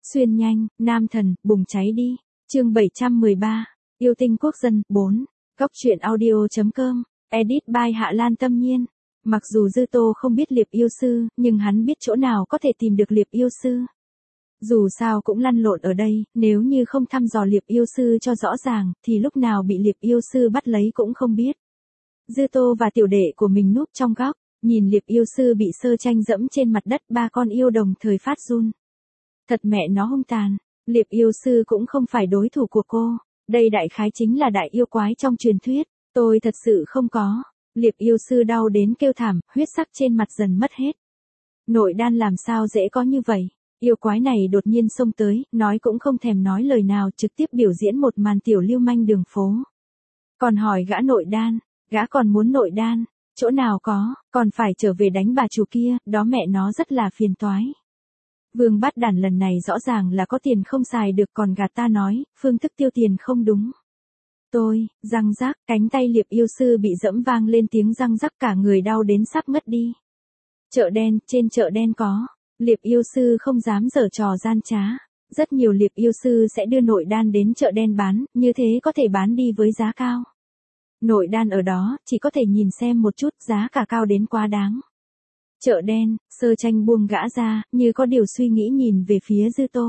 Xuyên nhanh, nam thần, bùng cháy đi. Chương 713. Yêu tinh quốc dân 4. Góc truyện audio.com. Edit by Hạ Lan Tâm Nhiên. Mặc dù Dư Tô không biết Liệp yêu sư, nhưng hắn biết chỗ nào có thể tìm được Liệp yêu sư. Dù sao cũng lăn lộn ở đây, nếu như không thăm dò Liệp yêu sư cho rõ ràng, thì lúc nào bị Liệp yêu sư bắt lấy cũng không biết. Dư Tô và tiểu đệ của mình núp trong góc, nhìn Liệp yêu sư bị Sơ Tranh dẫm trên mặt đất, ba con yêu đồng thời phát run. Thật mẹ nó hung tàn, Liệp yêu sư cũng không phải đối thủ của cô, đây đại khái chính là đại yêu quái trong truyền thuyết, tôi thật sự không có. Liệp yêu sư đau đến kêu thảm, huyết sắc trên mặt dần mất hết. Nội đan làm sao dễ có như vậy, yêu quái này đột nhiên xông tới, nói cũng không thèm nói lời nào, trực tiếp biểu diễn một màn tiểu lưu manh đường phố. Còn hỏi gã nội đan, gã còn muốn nội đan, chỗ nào có, còn phải trở về đánh bà chủ kia, đó mẹ nó rất là phiền toái. Vương Bát Đản lần này rõ ràng là có tiền không xài được, còn gạt ta nói, phương thức tiêu tiền không đúng. Răng rác, cánh tay Liệp yêu sư bị dẫm vang lên tiếng răng rắc, cả người đau đến sắp ngất đi. Chợ đen, trên chợ đen có, Liệp yêu sư không dám giở trò gian trá. Rất nhiều Liệp yêu sư sẽ đưa nội đan đến chợ đen bán, như thế có thể bán đi với giá cao. Nội đan ở đó, chỉ có thể nhìn xem một chút, giá cả cao đến quá đáng. Chợ đen, Sơ Tranh buông gã ra, như có điều suy nghĩ nhìn về phía Dư Tô.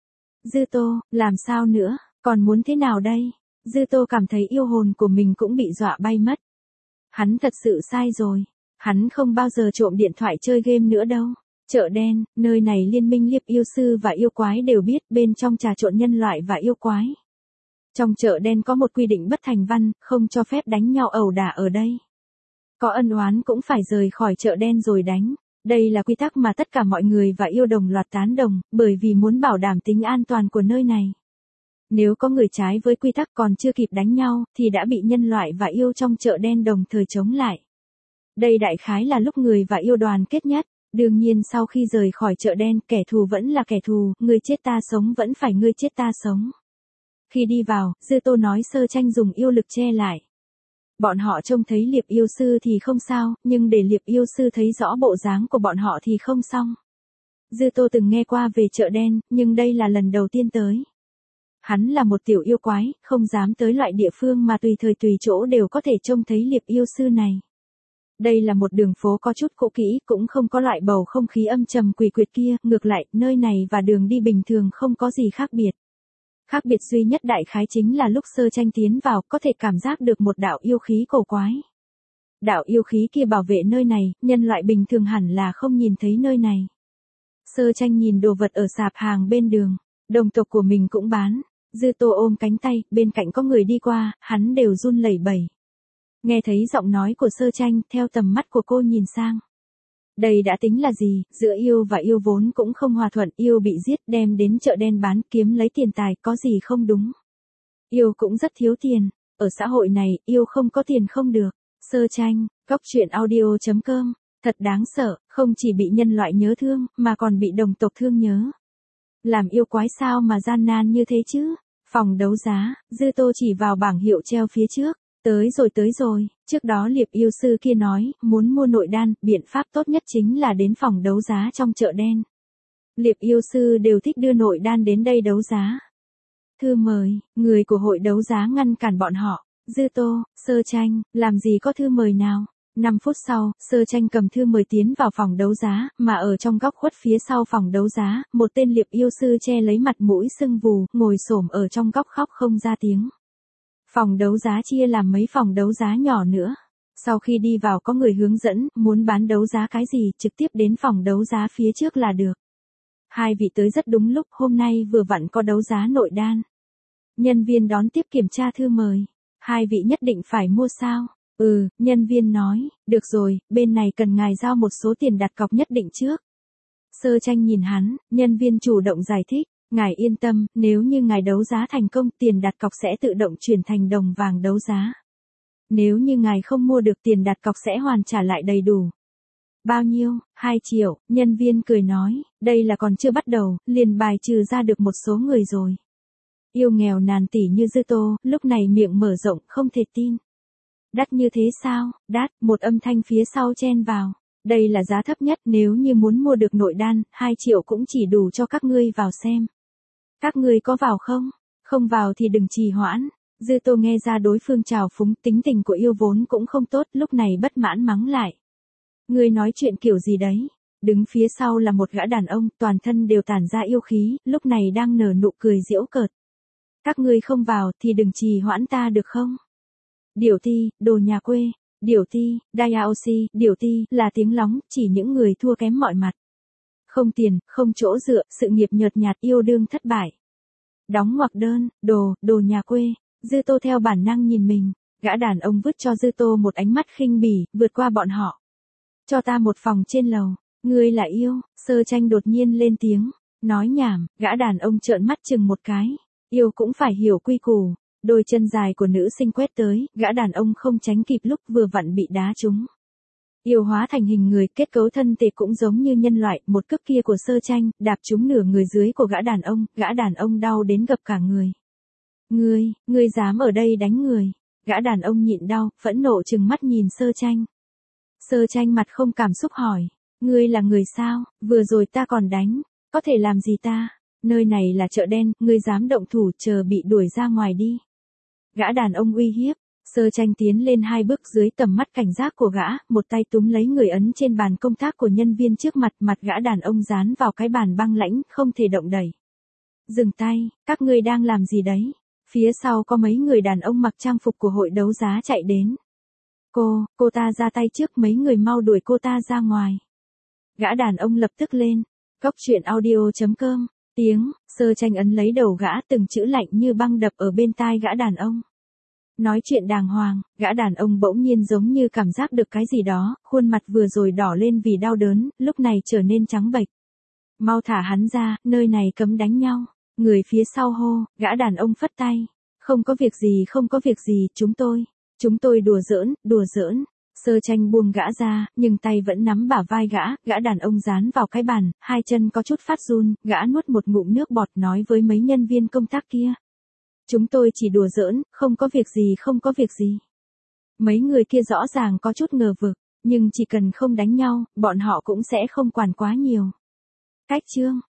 Dư Tô, làm sao nữa, còn muốn thế nào đây? Dư Tô cảm thấy yêu hồn của mình cũng bị dọa bay mất. Hắn thật sự sai rồi. Hắn không bao giờ trộm điện thoại chơi game nữa đâu. Chợ đen, nơi này liên minh Liệp yêu sư và yêu quái đều biết, bên trong trà trộn nhân loại và yêu quái. Trong chợ đen có một quy định bất thành văn, không cho phép đánh nhau ẩu đả ở đây. Có ân oán cũng phải rời khỏi chợ đen rồi đánh. Đây là quy tắc mà tất cả mọi người và yêu đồng loạt tán đồng, bởi vì muốn bảo đảm tính an toàn của nơi này. Nếu có người trái với quy tắc còn chưa kịp đánh nhau, thì đã bị nhân loại và yêu trong chợ đen đồng thời chống lại. Đây đại khái là lúc người và yêu đoàn kết nhất. Đương nhiên sau khi rời khỏi chợ đen, kẻ thù vẫn là kẻ thù, ngươi chết ta sống vẫn phải ngươi chết ta sống. Khi đi vào, Dư Tô nói Sơ Tranh dùng yêu lực che lại. Bọn họ trông thấy Liệp yêu sư thì không sao, nhưng để Liệp yêu sư thấy rõ bộ dáng của bọn họ thì không xong. Dư Tô từng nghe qua về chợ đen, nhưng đây là lần đầu tiên tới. Hắn là một tiểu yêu quái, không dám tới loại địa phương mà tùy thời tùy chỗ đều có thể trông thấy Liệp yêu sư này. Đây là một đường phố có chút cũ kỹ, cũng không có loại bầu không khí âm trầm quỷ quyệt kia, ngược lại, nơi này và đường đi bình thường không có gì khác biệt. Khác biệt duy nhất đại khái chính là lúc Sơ Tranh tiến vào, có thể cảm giác được một đạo yêu khí cổ quái. Đạo yêu khí kia bảo vệ nơi này, nhân loại bình thường hẳn là không nhìn thấy nơi này. Sơ Tranh nhìn đồ vật ở sạp hàng bên đường, đồng tộc của mình cũng bán. Dư Tô ôm cánh tay, bên cạnh có người đi qua, hắn đều run lẩy bẩy. Nghe thấy giọng nói của Sơ Tranh, theo tầm mắt của cô nhìn sang. Đây đã tính là gì, giữa yêu và yêu vốn cũng không hòa thuận, yêu bị giết đem đến chợ đen bán kiếm lấy tiền tài, có gì không đúng. Yêu cũng rất thiếu tiền, ở xã hội này, yêu không có tiền không được. Sơ Tranh, góc truyện audio.com, thật đáng sợ, không chỉ bị nhân loại nhớ thương, mà còn bị đồng tộc thương nhớ. Làm yêu quái sao mà gian nan như thế chứ? Phòng đấu giá, Dư Tô chỉ vào bảng hiệu treo phía trước. Tới rồi, trước đó Liệp yêu sư kia nói, muốn mua nội đan, biện pháp tốt nhất chính là đến phòng đấu giá trong chợ đen. Liệp yêu sư đều thích đưa nội đan đến đây đấu giá. Thư mời, người của hội đấu giá ngăn cản bọn họ. Dư Tô, Sơ Tranh, làm gì có thư mời nào. 5 phút sau, Sơ Tranh cầm thư mời tiến vào phòng đấu giá, mà ở trong góc khuất phía sau phòng đấu giá, một tên Liệp yêu sư che lấy mặt mũi sưng vù, ngồi xổm ở trong góc khóc không ra tiếng. Phòng đấu giá chia làm mấy phòng đấu giá nhỏ nữa. Sau khi đi vào có người hướng dẫn, muốn bán đấu giá cái gì, trực tiếp đến phòng đấu giá phía trước là được. Hai vị tới rất đúng lúc, hôm nay vừa vặn có đấu giá nội đan. Nhân viên đón tiếp kiểm tra thư mời. Hai vị nhất định phải mua sao? Nhân viên nói, được rồi, bên này cần ngài giao một số tiền đặt cọc nhất định trước. Sơ Tranh nhìn hắn, nhân viên chủ động giải thích. Ngài yên tâm, nếu như ngài đấu giá thành công, tiền đặt cọc sẽ tự động chuyển thành đồng vàng đấu giá. Nếu như ngài không mua được, tiền đặt cọc sẽ hoàn trả lại đầy đủ. Bao nhiêu? 2 triệu, nhân viên cười nói, đây là còn chưa bắt đầu, liền bài trừ ra được một số người rồi. Yêu nghèo nàn tỉ như Dư Tô, lúc này miệng mở rộng, không thể tin. Đắt như thế sao? Đắt, một âm thanh phía sau chen vào. Đây là giá thấp nhất, nếu như muốn mua được nội đan, 2 triệu cũng chỉ đủ cho các ngươi vào xem. Các ngươi có vào không? Không vào thì đừng trì hoãn. Dư Tô nghe ra đối phương trào phúng, tính tình của yêu vốn cũng không tốt, lúc này bất mãn mắng lại. Ngươi nói chuyện kiểu gì đấy? Đứng phía sau là một gã đàn ông, toàn thân đều tản ra yêu khí, lúc này đang nở nụ cười giễu cợt. Các ngươi không vào thì đừng trì hoãn ta được không? Điểu ti, đồ nhà quê. Điểu ti, Dayaoshi, điểu ti, là tiếng lóng, chỉ những người thua kém mọi mặt. Không tiền, không chỗ dựa, sự nghiệp nhợt nhạt, yêu đương thất bại. Đóng ngoặc đơn, đồ nhà quê. Dư Tô theo bản năng nhìn mình, gã đàn ông vứt cho Dư Tô một ánh mắt khinh bỉ, vượt qua bọn họ. Cho ta một phòng trên lầu, ngươi là yêu, Sơ Tranh đột nhiên lên tiếng, nói nhảm, gã đàn ông trợn mắt chừng một cái, yêu cũng phải hiểu quy củ. Đôi chân dài của nữ sinh quét tới, gã đàn ông không tránh kịp lúc vừa vặn bị đá trúng. Yêu hóa thành hình người, kết cấu thân thể cũng giống như nhân loại, một cước kia của Sơ Tranh, đạp trúng nửa người dưới của gã đàn ông đau đến gập cả người. Ngươi dám ở đây đánh người. Gã đàn ông nhịn đau, phẫn nộ trừng mắt nhìn Sơ Tranh. Sơ Tranh mặt không cảm xúc hỏi, ngươi là người sao, vừa rồi ta còn đánh, có thể làm gì ta, nơi này là chợ đen, ngươi dám động thủ, chờ bị đuổi ra ngoài đi. Gã đàn ông uy hiếp. Sơ Tranh tiến lên 2 bước dưới tầm mắt cảnh giác của gã, một tay túm lấy người ấn trên bàn công tác của nhân viên trước mặt, mặt gã đàn ông dán vào cái bàn băng lãnh, không thể động đẩy. Dừng tay, các ngươi đang làm gì đấy? Phía sau có mấy người đàn ông mặc trang phục của hội đấu giá chạy đến. Cô ta ra tay trước, mấy người mau đuổi cô ta ra ngoài. Gã đàn ông lập tức lên. Cóc truyện audio.com. Sơ Tranh ấn lấy đầu gã, từng chữ lạnh như băng đập ở bên tai gã đàn ông. Nói chuyện đàng hoàng, gã đàn ông bỗng nhiên giống như cảm giác được cái gì đó, khuôn mặt vừa rồi đỏ lên vì đau đớn, lúc này trở nên trắng bệch. Mau thả hắn ra, nơi này cấm đánh nhau. Người phía sau hô, gã đàn ông phất tay. Không có việc gì, chúng tôi đùa giỡn. Sơ Tranh buông gã ra, nhưng tay vẫn nắm bả vai gã đàn ông dán vào cái bàn, hai chân có chút phát run, gã nuốt một ngụm nước bọt nói với mấy nhân viên công tác kia. Chúng tôi chỉ đùa giỡn, không có việc gì. Mấy người kia rõ ràng có chút ngờ vực, nhưng chỉ cần không đánh nhau, bọn họ cũng sẽ không quản quá nhiều. Cách chương